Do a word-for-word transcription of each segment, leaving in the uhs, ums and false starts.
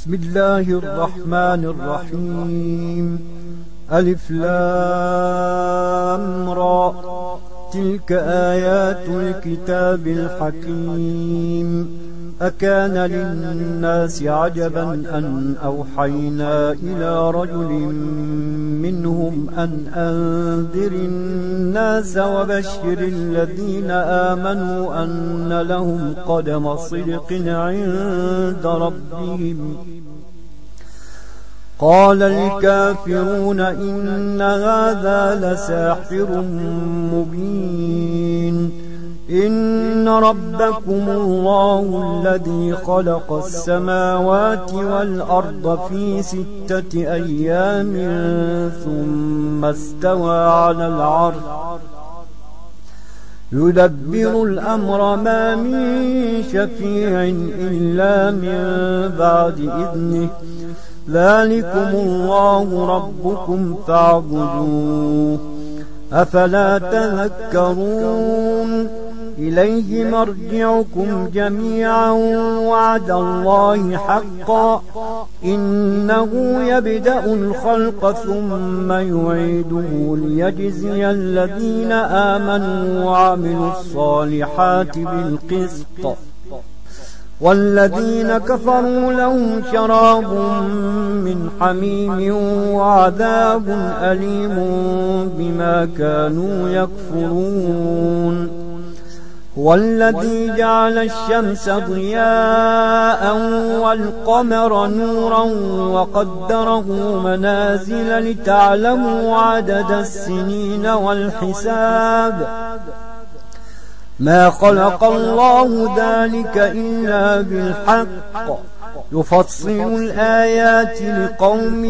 بسم الله الرحمن الرحيم. ألف لام را، تلك آيات الكتاب الحكيم. أكان للناس عجبا أن أوحينا إلى رجل منهم أن أنذر الناس وبشر الذين آمنوا أن لهم قدم صدق عند ربهم. قال الكافرون إن هذا لساحر مبين. إن ربكم الله الذي خلق السماوات والأرض في ستة أيام ثم استوى على العرش يدبر الأمر ما من شفيع إلا من بعد إذنه. ذلكم الله ربكم فاعبدوه أفلا تذكرون. إليه مرجعكم جميعا وعد الله حقا إنه يبدأ الخلق ثم يعيده ليجزي الذين آمنوا وعملوا الصالحات بالقسط والذين كفروا لهم شراب من حميم وعذاب أليم بما كانوا يكفرون. هو الذي جعل الشمس ضياء والقمر نورا وقدره منازل لتعلموا عدد السنين والحساب. ما خلق الله ذلك إلا بالحق يفصل الآيات لقوم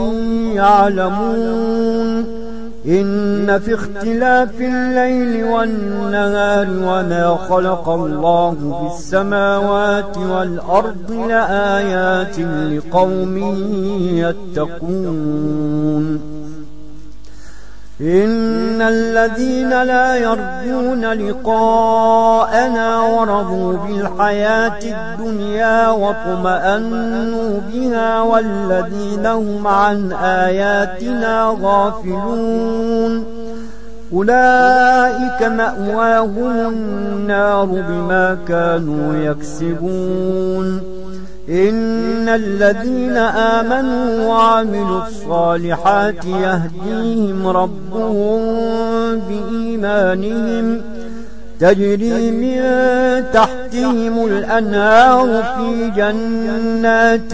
يعلمون. إن في اختلاف الليل والنهار وما خلق الله في السماوات والأرض لآيات لقوم يتقون. إن الذين لا يرجون لقاءنا ورضوا بالحياة الدنيا واطمأنوا بها والذين هم عن آياتنا غافلون أولئك مأواهم النار بما كانوا يكسبون. إن الذين آمنوا وعملوا الصالحات يهديهم ربهم بإيمانهم تجري من تحتهم الأنهار في جنات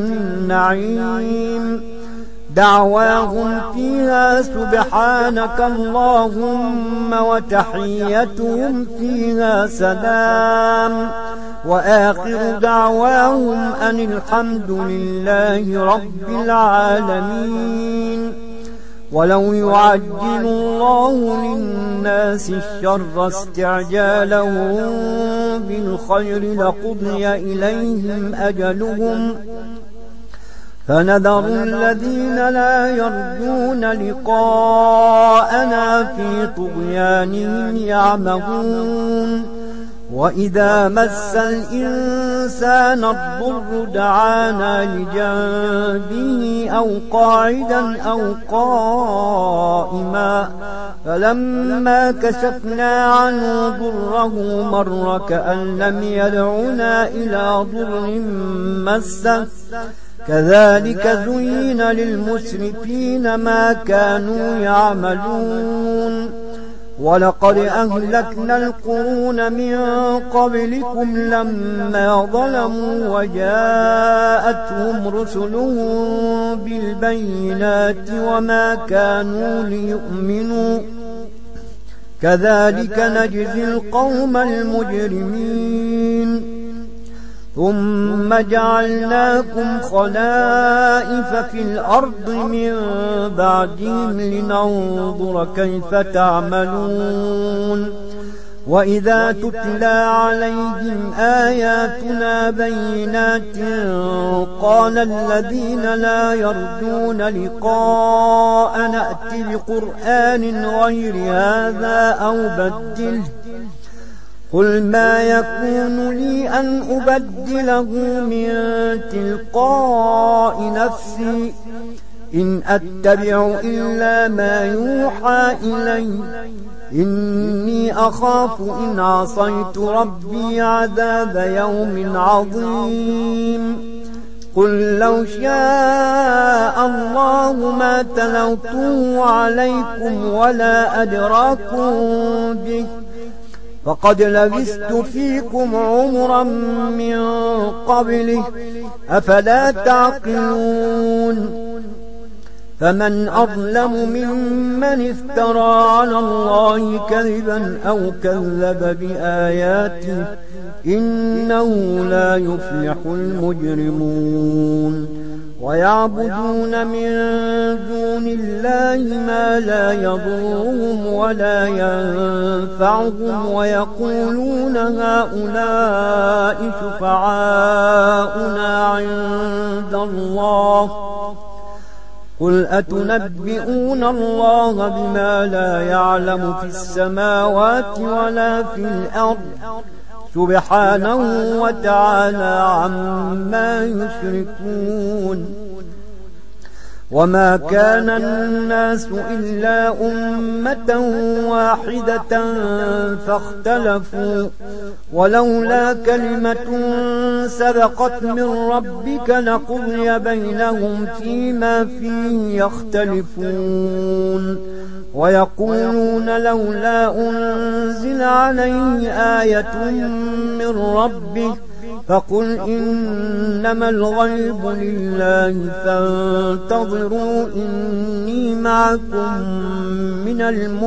النعيم. دعواهم فيها سبحانك اللهم وتحيتهم فيها سلام وآخر دعواهم أن الحمد لله رب العالمين. ولو يعجل الله للناس الشر استعجالهم بالخير لقضي إليهم أجلهم فنذر الذين لا يرجون لقاءنا في طغيانهم يعمهون. وإذا مس الإنسان الضر دعانا لجنبه أو قاعدا أو قائما فلما كشفنا عنه ضره مر كأن لم يدعنا إلى ضر مسه. كذلك زين للمسرفين ما كانوا يعملون. ولقد أهلكنا القرون من قبلكم لما ظلموا وجاءتهم رسلهم بالبينات وما كانوا ليؤمنوا كذلك نجزي القوم المجرمين. ثم جعلناكم خلائف في الأرض من بعدهم لننظر كيف تعملون. وإذا تتلى عليهم آياتنا بينات قال الذين لا يرجون لقاءنا ائت بقرآن غير هذا أو بدله قل ما يكون لي أن أبدله من تلقاء نفسي إن أتبع إلا ما يوحى إلي إني أخاف إن عصيت ربي عذاب يوم عظيم قل لو شاء الله ما تلوته عليكم ولا أدراكم به فقد لبثت فيكم عمرا من قبله أفلا تعقلون فمن أظلم ممن افترى على الله كذبا أو كذب بآياته إنه لا يفلح المجرمون ويعبدون من دون الله ما لا يضرهم ولا ينفعهم ويقولون هؤلاء شفعاؤنا عند الله قل أتنبئون الله بما لا يعلم في السماوات ولا في الأرض سبحانه وتعالى عما يشركون وما كان الناس إلا أمة واحدة فاختلفوا ولولا كلمة سبقت من ربك لقضي بينهم فيما فيه يختلفون ويقولون لولا أنزل عليه آية من ربه فقل إنما الغيب لله فانتظروا إني معكم من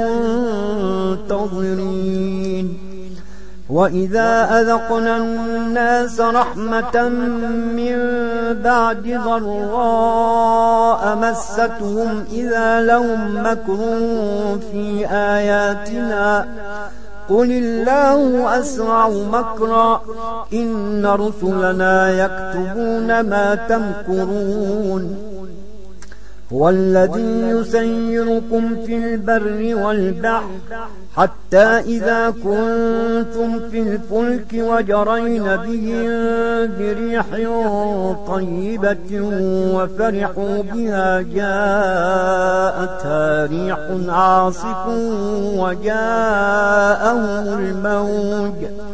المنتظرين وإذا أذقنا الناس رحمة من بعد ضراء مستهم إذا لهم مكر في آياتنا قل الله أسرع مكرا إن رسلنا يكتبون ما تمكرون هو الذي يسيركم في البر والبحر حتى إذا كنتم في الفلك وجرين بهم بريح طيبة وفرحوا بها جاءتها ريح عاصف وجاءهم الموج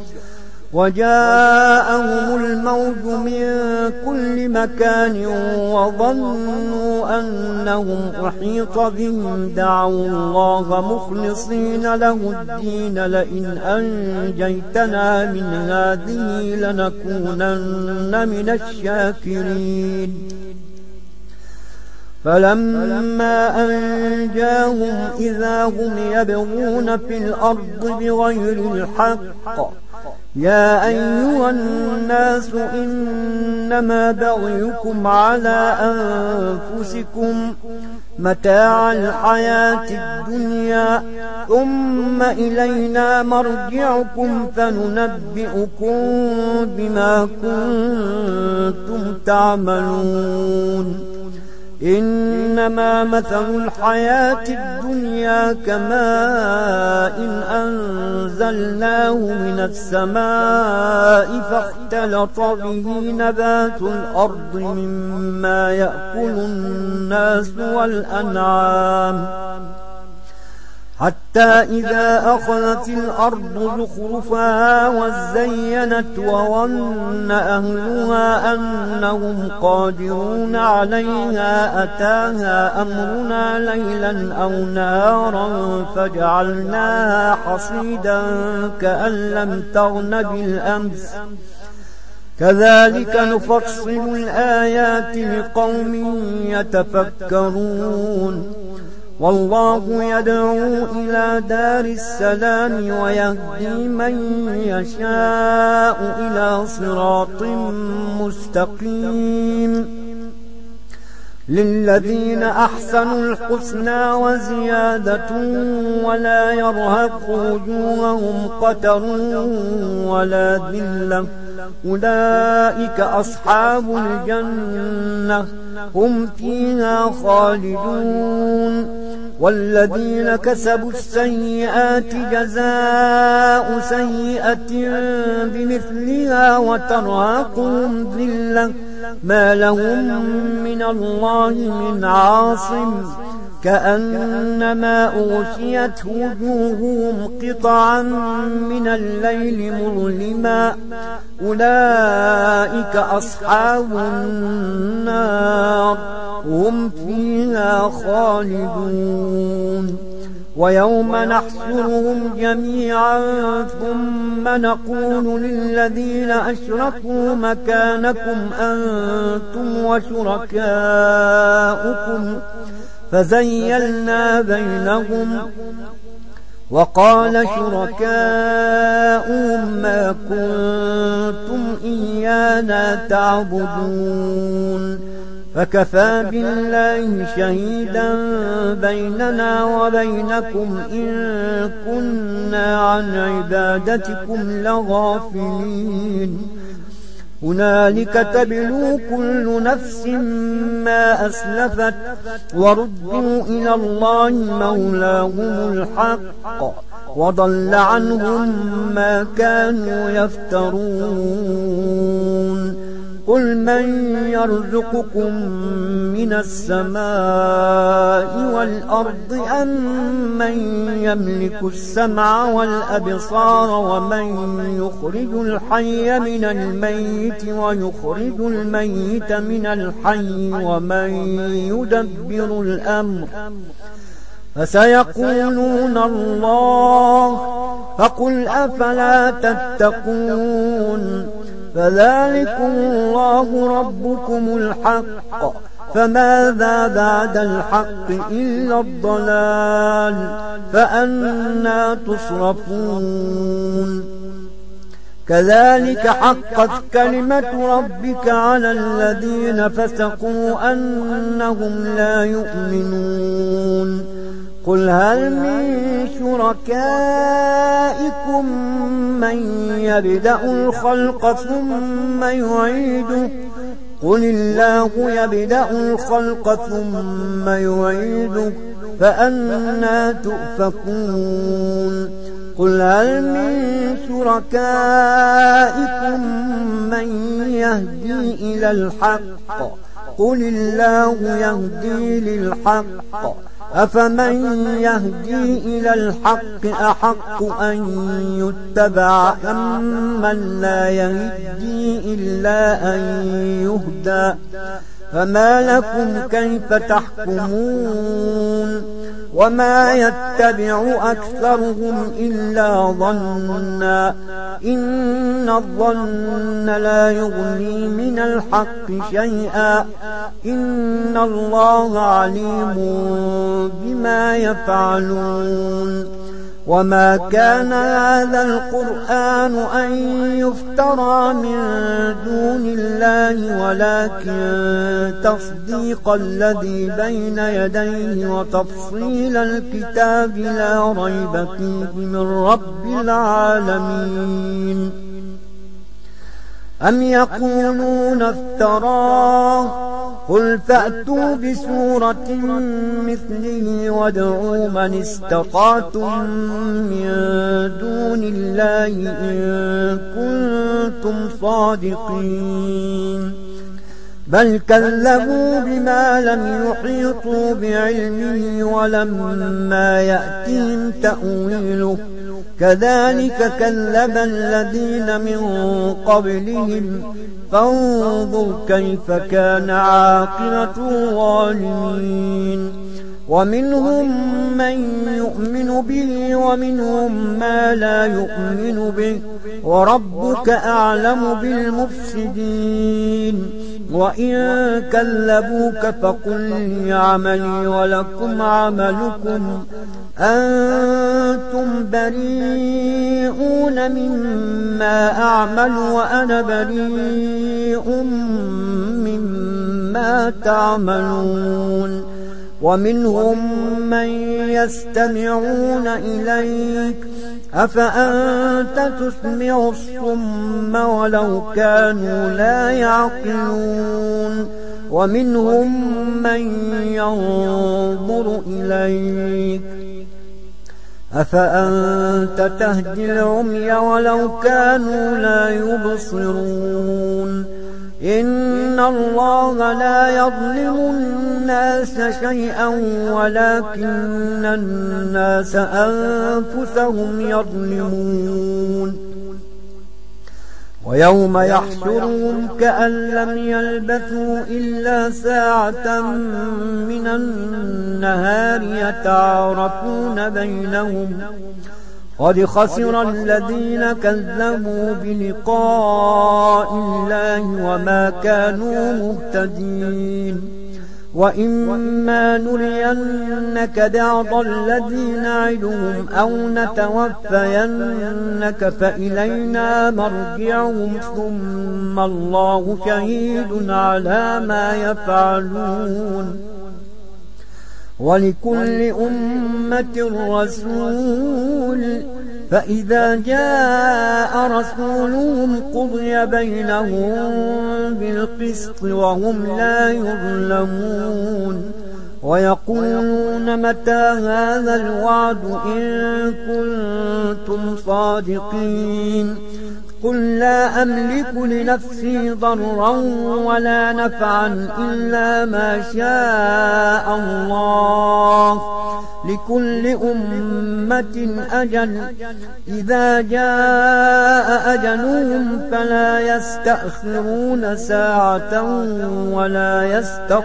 وجاءهم الموج من كل مكان وظنوا أنهم أحيط بهم دعوا الله مخلصين له الدين لئن أنجيتنا من هذه لنكونن من الشاكرين فلما أنجاهم إذا هم يبغون في الأرض بغير الحق يا أيها الناس إنما بغيكم على أنفسكم متاع الحياة الدنيا ثم إلينا مرجعكم فننبئكم بما كنتم تعملون إنما مثل الحياة الدنيا كماء إن أنزلناه من السماء فاختلط به نبات الأرض مما يأكل الناس والأنعام حتى إذا أخذت الأرض زخرفها وزينت وظن أهلها أنهم قادرون عليها أتاها أمرنا ليلا أو نهارا فجعلناها حصيدا كأن لم تغن بالأمس كذلك نفصل الآيات لقوم يتفكرون والله يدعو إلى دار السلام ويهدي من يشاء إلى صراط مستقيم للذين أحسنوا الحسنى وزيادة ولا يرهق وجوههم قتر ولا ذلة أولئك أصحاب الجنة هم فيها خالدون والذين كسبوا السيئات جزاء سيئة بمثلها وترهقهم ذلة ما لهم من الله من عاصم كأنما أغشيت وجوههم قطعا من الليل مظلما أولئك أصحاب النار هم فيها خالدون ويوم نحشرهم جميعا ثم نقول للذين أشركوا مكانكم أنتم وشركاؤكم فزيلنا بينهم وقال شركاؤهم ما كنتم إيانا تعبدون فكفى بالله شهيدا بيننا وبينكم إن كنا عن عبادتكم لغافلين هنالك تبلو كل نفس ما أسلفت وردوا إلى الله مولاهم الحق وضل عنهم ما كانوا يفترون قل من يرزقكم من السماء والأرض أم من يملك السمع والأبصار ومن يخرج الحي من الميت ويخرج الميت من الحي ومن يدبر الأمر فسيقولون الله فقل أفلا تتقون فذلكم الله ربكم الحق فماذا بعد الحق إلا الضلال فأنى تصرفون كذلك حقت كلمة ربك على الذين فسقوا أنهم لا يؤمنون قل هل من شركائكم من يبدأ الخلق ثم يعيده قل الله يبدأ الخلق ثم يعيده فأنى تؤفكون قل هل من شركائكم من يهدي إلى الحق قل الله يهدي للحق أفمن يهدي إلى الحق أحق أن يتبع أم من لا يهدي إلا أن يهدى فما لكم كيف تحكمون وما يتبع أكثرهم إلا ظنا إن الظن لا يغني من الحق شيئا إن الله عليم بما يفعلون وما كان هذا القرآن أن يفترى من دون الله ولكن تصديق الذي بين يديه وتفصيل الكتاب لا ريب فيه من رب العالمين أم يقولون افتراه قل فأتوا بسورة مثله وادعوا من استطعتم من دون الله إن كنتم صادقين بل كذبوا بما لم يحيطوا بعلمه ولما يأتهم تأويله كذلك كذب الذين من قبلهم فانظر كيف كان عاقبة الظالمين ومنهم من يؤمن به ومنهم ما لا يؤمن به وربك أعلم بالمفسدين وإن كذبوك فقل لي عملي ولكم عملكم أنتم بريئون مما أعمل وأنا بريء مما تعملون ومنهم من يستمعون إليك أفأنت تسمع الصم ولو كانوا لا يعقلون ومنهم من ينظر إليك أفأنت تهدي العمي ولو كانوا لا يبصرون إن الله لا يظلم الناس شيئا ولكن الناس أنفسهم يظلمون ويوم يحشرهم كأن لم يلبثوا إلا ساعة من النهار يتعارفون بينهم قد خسر الذين كذبوا بلقاء الله وما كانوا مهتدين وإما نرينك بعض الذي نعدهم أو نتوفينك فإلينا مرجعهم ثم الله شهيد على ما يفعلون ولكل أمة رسول فإذا جاء رسولهم قضي بينهم بالقسط وهم لا يظلمون ويقولون متى هذا الوعد إن كنتم صادقين قل لا أملك لنفسي ضرا ولا نفعا إلا ما شاء الله لكل أمة أجل إذا جاء أجلهم فلا يستأخرون ساعة ولا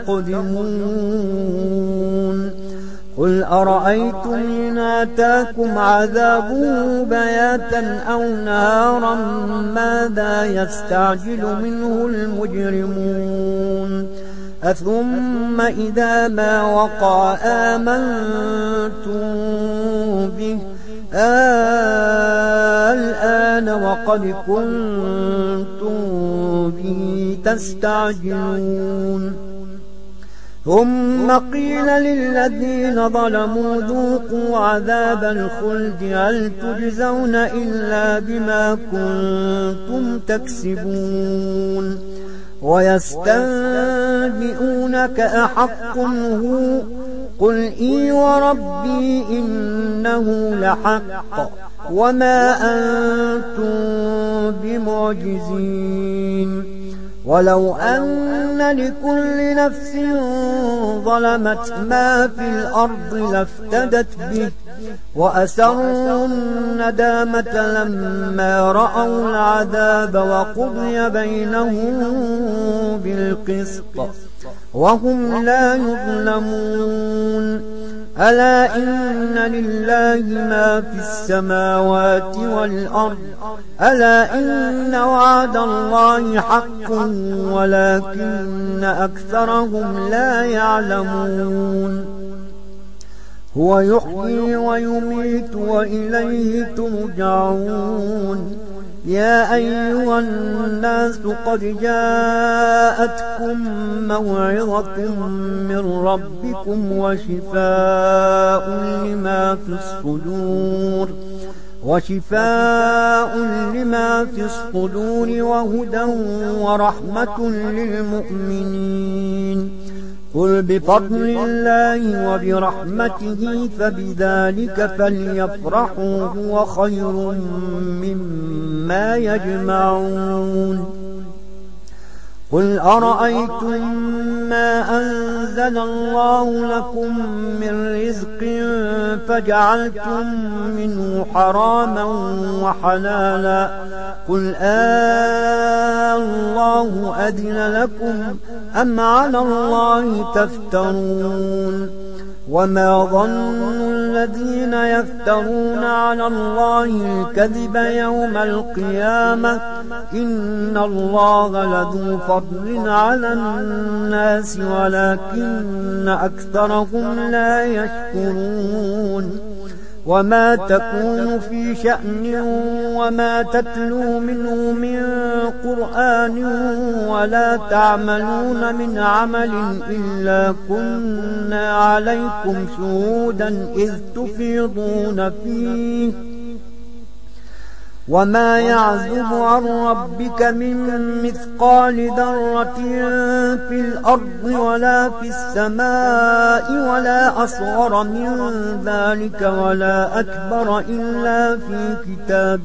يستقدمون قل أرأيتم إن آتاكم عذابه بياتا أو نهارا ماذا يستعجل منه المجرمون أثم إذا ما وقع آمنتم به الآن وقد كنتم به تستعجلون ثم قيل للذين ظلموا ذوقوا عذاب الخلد هل تجزون إلا بما كنتم تكسبون ويستنبئونك أحق هو قل إي وربي إنه لحق وما أنتم بمعجزين ولو أن لكل نفس ظلمت ما في الأرض لافتدت به وأسروا الندامة لما رأوا العذاب وقضي بينهم بالقسط وهم لا يظلمون ألا إن لله ما في السماوات والأرض ألا إن وعد الله حق ولكن أكثرهم لا يعلمون هو يحيي ويميت وإليه ترجعون يا أيها الناس قد جاءتكم موعظة من ربكم وشفاء لما في الصدور وشفاء لما في الصدور وهدى ورحمة للمؤمنين قل بفضل الله وبرحمته فبذلك فليفرحوا هو خير مما يجمعون قل أرأيتم ما أنزل الله لكم من رزق فجعلتم منه حراما وحلالا قل آه الله أذن لكم أم على الله تفترون وما ظن الذين يفترون على الله الكذب يوم القيامة إن الله لذو فضل على الناس ولكن أكثرهم لا يشكرون وما تكون في شأن وما تتلو منه من قرآن ولا تعملون من عمل إلا كنا عليكم شهودا إذ تفيضون فيه وما يعزب عن ربك من مثقال ذرة في الأرض ولا في السماء ولا أصغر من ذلك ولا أكبر إلا في كتاب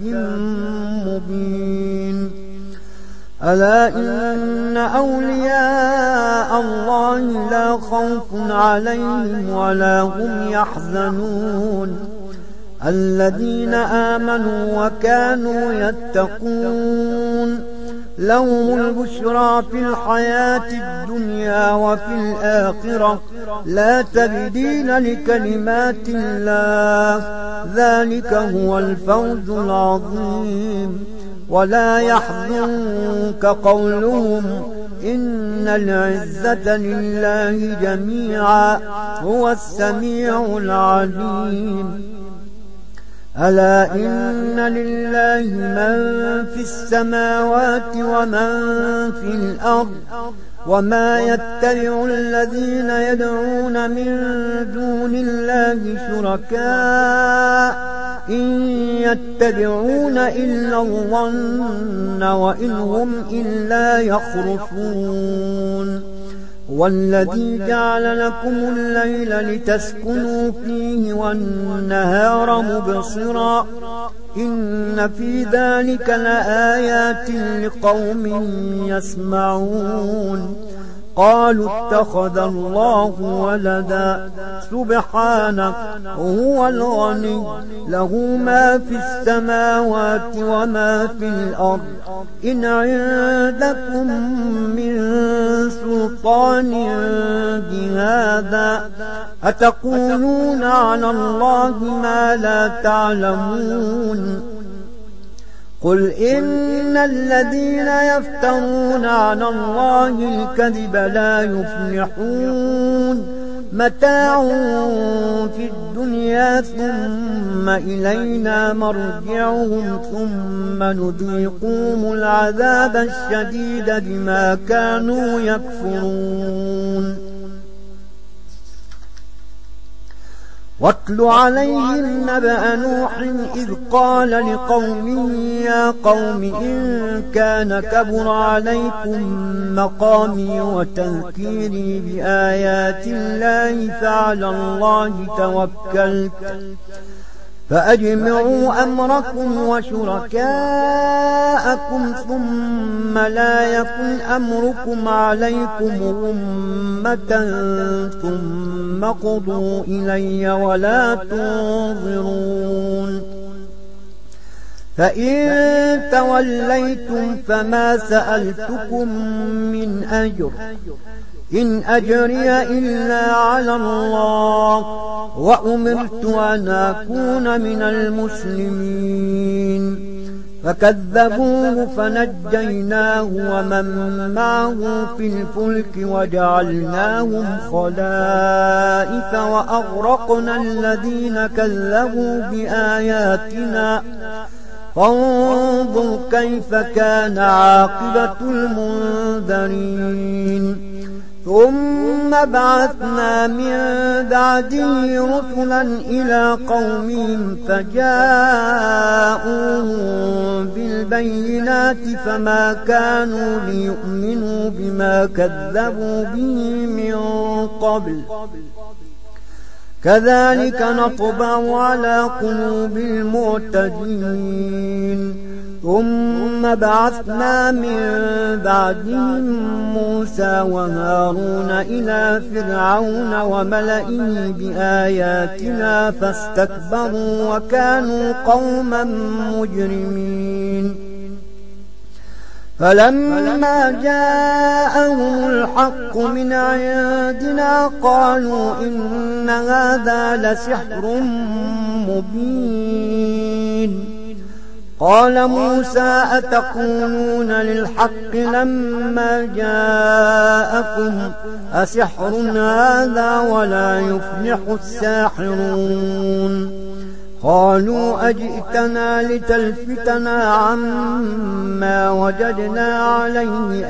مبين. ألا إن أولياء الله لا خوف عليهم ولا هم يحزنون الذين آمنوا وكانوا يتقون لهم البشرى في الحياة الدنيا وفي الآخرة لا تبديل لكلمات الله ذلك هو الفوز العظيم. ولا يحزنك قولهم إن العزة لله جميعا هو السميع العليم. ألا إن لله من في السماوات ومن في الأرض وما يتبع الذين يدعون من دون الله شركاء إن يتبعون إلا الظن وإن هم إلا يخرصون. والذي جعل لكم الليل لتسكنوا فيه والنهار مبصرا إن في ذلك لآيات لقوم يسمعون. قالوا اتخذ الله ولدا سبحانه هو الغني له ما في السماوات وما في الأرض إن عندكم من سلطان بهذا أتقولون على الله ما لا تعلمون. قل إن الذين يفترون على الله الكذب لا يفلحون متاع في الدنيا ثم إلينا مرجعهم ثم نذيقهم العذاب الشديد بما كانوا يكفرون. واتل عليهم نبأ نوح إذ قال لقومه يا قوم إن كان كبر عليكم مقامي وتذكيري بآيات الله فعلى الله توكلت فأجمعوا أمركم وشركاءكم ثم لا يكن أمركم عليكم غمة ثم قضوا إلي ولا تنظرون. فإن توليتم فما سألتكم من أجر إن أجري إلا على الله وأمرت أن أكون من المسلمين. فكذبوه فنجيناه ومن معه في الفلك وجعلناهم خلائف وأغرقنا الذين كذبوا بآياتنا فانظر كيف كان عاقبة المنذرين. ثم بعثنا من بعده رسلا إلى قومهم فجاءوهم بالبينات فما كانوا ليؤمنوا بما كذبوا به من قبل كذلك نطبع على قلوب المعتدين. ثم بعثنا من بعدهم موسى وهارون إلى فرعون وملئه بآياتنا فاستكبروا وكانوا قوما مجرمين. فلما جاءهم الحق من عندنا قالوا إن هذا لسحر مبين. قال موسى أتقولون للحق لما جاءكم أسحر هذا ولا يفلح الساحرون. قالوا أجئتنا لتلفتنا عما وجدنا عليه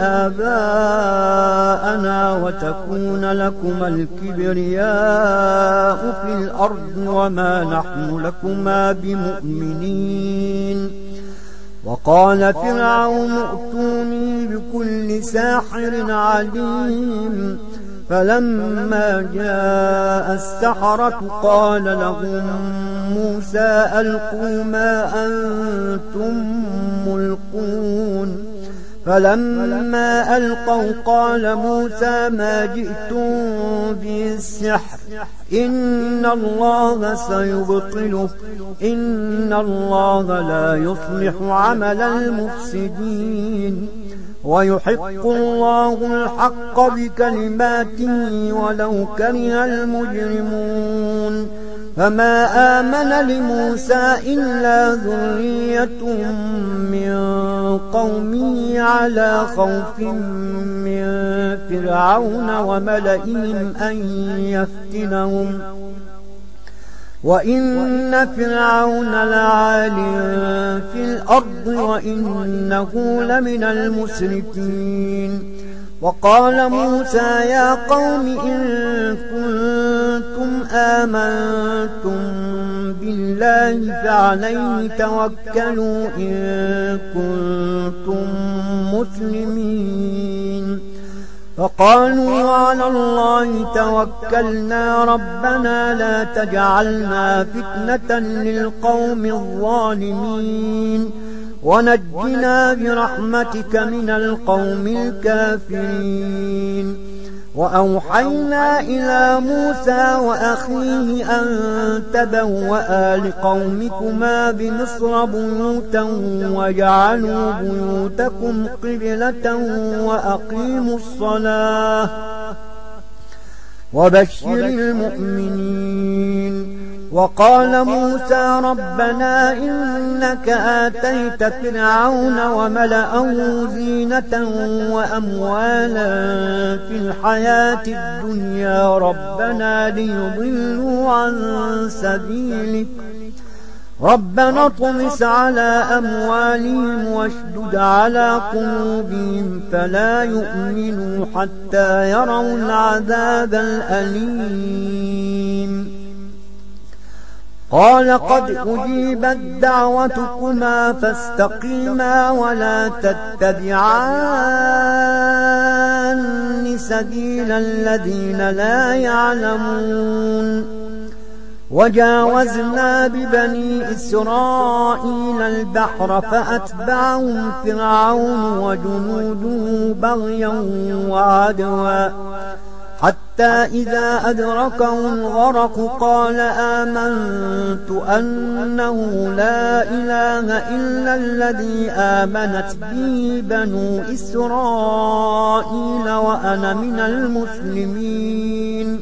آباءنا وتكون لكما الكبرياء في الأرض وما نحن لكما بمؤمنين. وقال فرعون ائتوني بكل ساحر عليم فلما جاء السحرة قال لهم موسى ألقوا ما أنتم ملقون فلما ألقوا قال موسى ما جئتم به السحر إن الله سيبطله إن الله لا يصلح عمل المفسدين ويحق الله الحق بكلماته ولو كره المجرمون فما آمن لموسى إلا ذرية من قومه على خوف من فرعون وملئهم أن يفتنهم وإن فرعون لعال في الأرض وإنه لمن المسرفين وقال موسى يا قوم إن كنتم آمنتم بالله فعليه توكلوا إن كنتم مسلمين فقالوا على الله توكلنا ربنا لا تجعلنا فتنة للقوم الظالمين ونجنا برحمتك من القوم الكافرين وأوحينا إلى موسى وأخيه أن تبوأ لقومكما بمصر بيوتا وجعلوا بيوتكم قبلة وأقيموا الصلاة وبشر المؤمنين وقال موسى ربنا إنك آتيت فرعون وملأه زينة وأموالا في الحياة الدنيا ربنا ليضلوا عن سبيلك ربنا اطمس على أموالهم واشدد على قلوبهم فلا يؤمنوا حتى يروا العذاب الأليم قال قد أجيبت دعوتكما فاستقيما ولا تتبعان سبيل الذين لا يعلمون وجاوزنا ببني إسرائيل البحر فأتبعهم فرعون وجنوده بغيا وعدوا حتى إذا أدركه الغرق قال آمنت أنه لا إله إلا الذي آمنت به بنو إسرائيل وأنا من المسلمين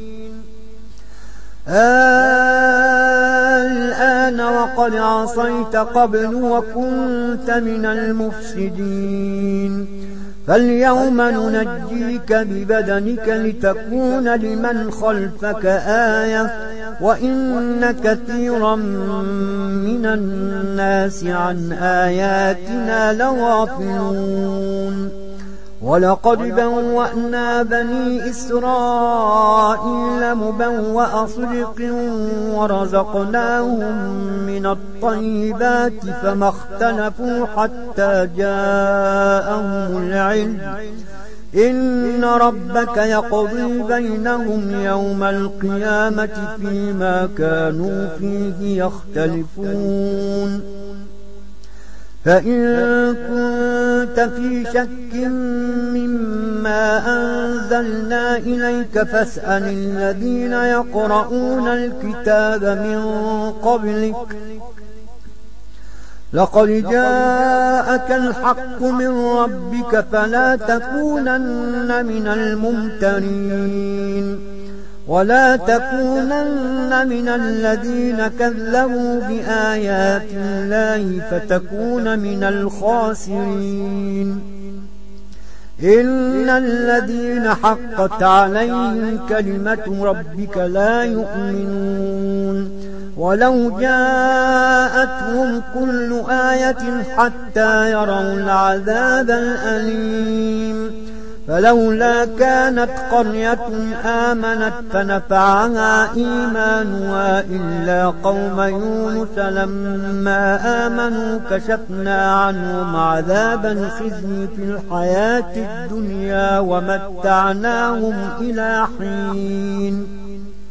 الآن وقد عصيت قبل وكنت من المفسدين فاليوم ننجيك ببدنك لتكون لمن خلفك آية وإن كثيرا من الناس عن آياتنا لغافلون ولقد بوأنا بني إسرائيل مبوأ صدق ورزقناهم من الطيبات فما اختلفوا حتى جاءهم العلم إن ربك يقضي بينهم يوم القيامة فيما كانوا فيه يختلفون فإن كنت في شك مما أنزلنا إليك فاسأل الذين يقرؤون الكتاب من قبلك لقد جاءك الحق من ربك فلا تكونن من الممترين ولا تكونن من الذين كذبوا بآيات الله فتكون من الخاسرين إن الذين حقت عليهم كلمة ربك لا يؤمنون ولو جاءتهم كل آية حتى يروا العذاب الأليم فلولا كانت قرية آمنت فنفعها إيمانها إلا قوم يونس لما آمنوا كشفنا عنهم عذاب الخزي في الحياة الدنيا ومتعناهم إلى حين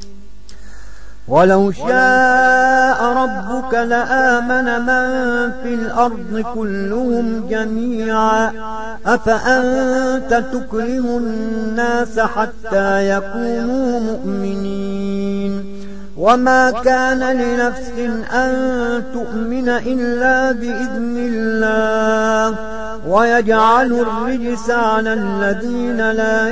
ولو شاء ربك لآمن من في الأرض كلهم جميعا أفأنت تكره الناس حتى يكونوا مؤمنين وما كان لنفس أن تؤمن إلا بإذن الله ويجعل الرجس على الذين لا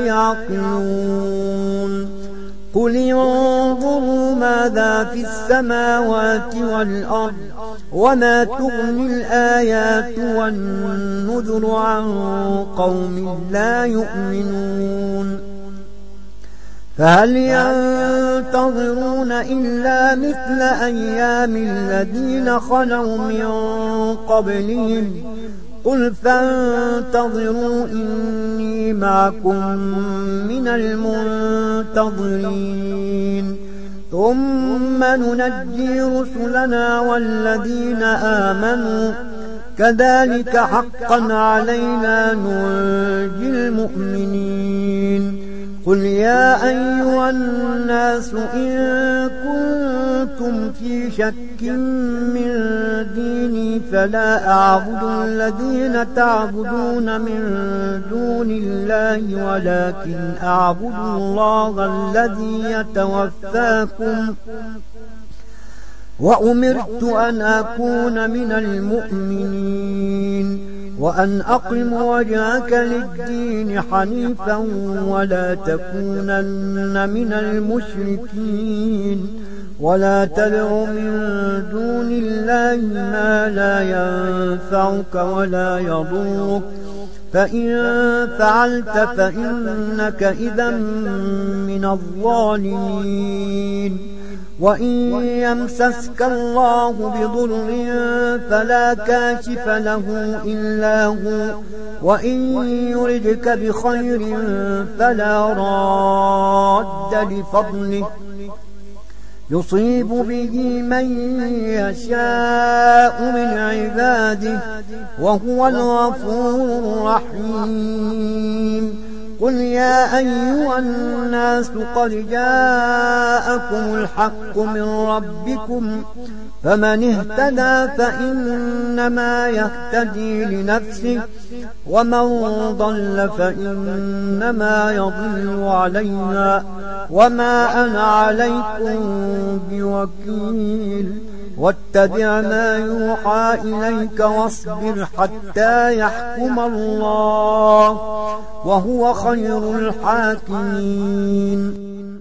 يعقلون قل انظروا ماذا في السماوات والأرض وما تغني الآيات والنذر عن قوم لا يؤمنون فهل ينتظرون إلا مثل أيام الذين خلوا من قبلهم قل فانتظروا إني معكم من المنتظرين ثم ننجي رسلنا والذين آمنوا كذلك حقا علينا ننجي المؤمنين قل يا أيها الناس إن كنتم في شك من ديني فلا أعبد الذين تعبدون من دون الله ولكن أعبد الله الذي يتوفاكم وأمرت أن أكون من المؤمنين وأن أقم وجهك للدين حنيفا ولا تكونن من المشركين ولا تدع من دون الله ما لا ينفعك ولا يضرك فإن فعلت فإنك إذا من الظالمين وإن يمسسك الله بضر فلا كاشف له إلا هو وإن يردك بخير فلا راد لفضله يصيب به من يشاء من عباده وهو الغفور الرحيم قل يا أيها الناس قد جاءكم الحق من ربكم فمن اهتدى فإنما يهتدي لنفسه ومن ضل فإنما يضل عليها وما أنا عليكم بوكيل واتبع ما يوحى إليك واصبر حتى يحكم الله وهو خير الحاكمين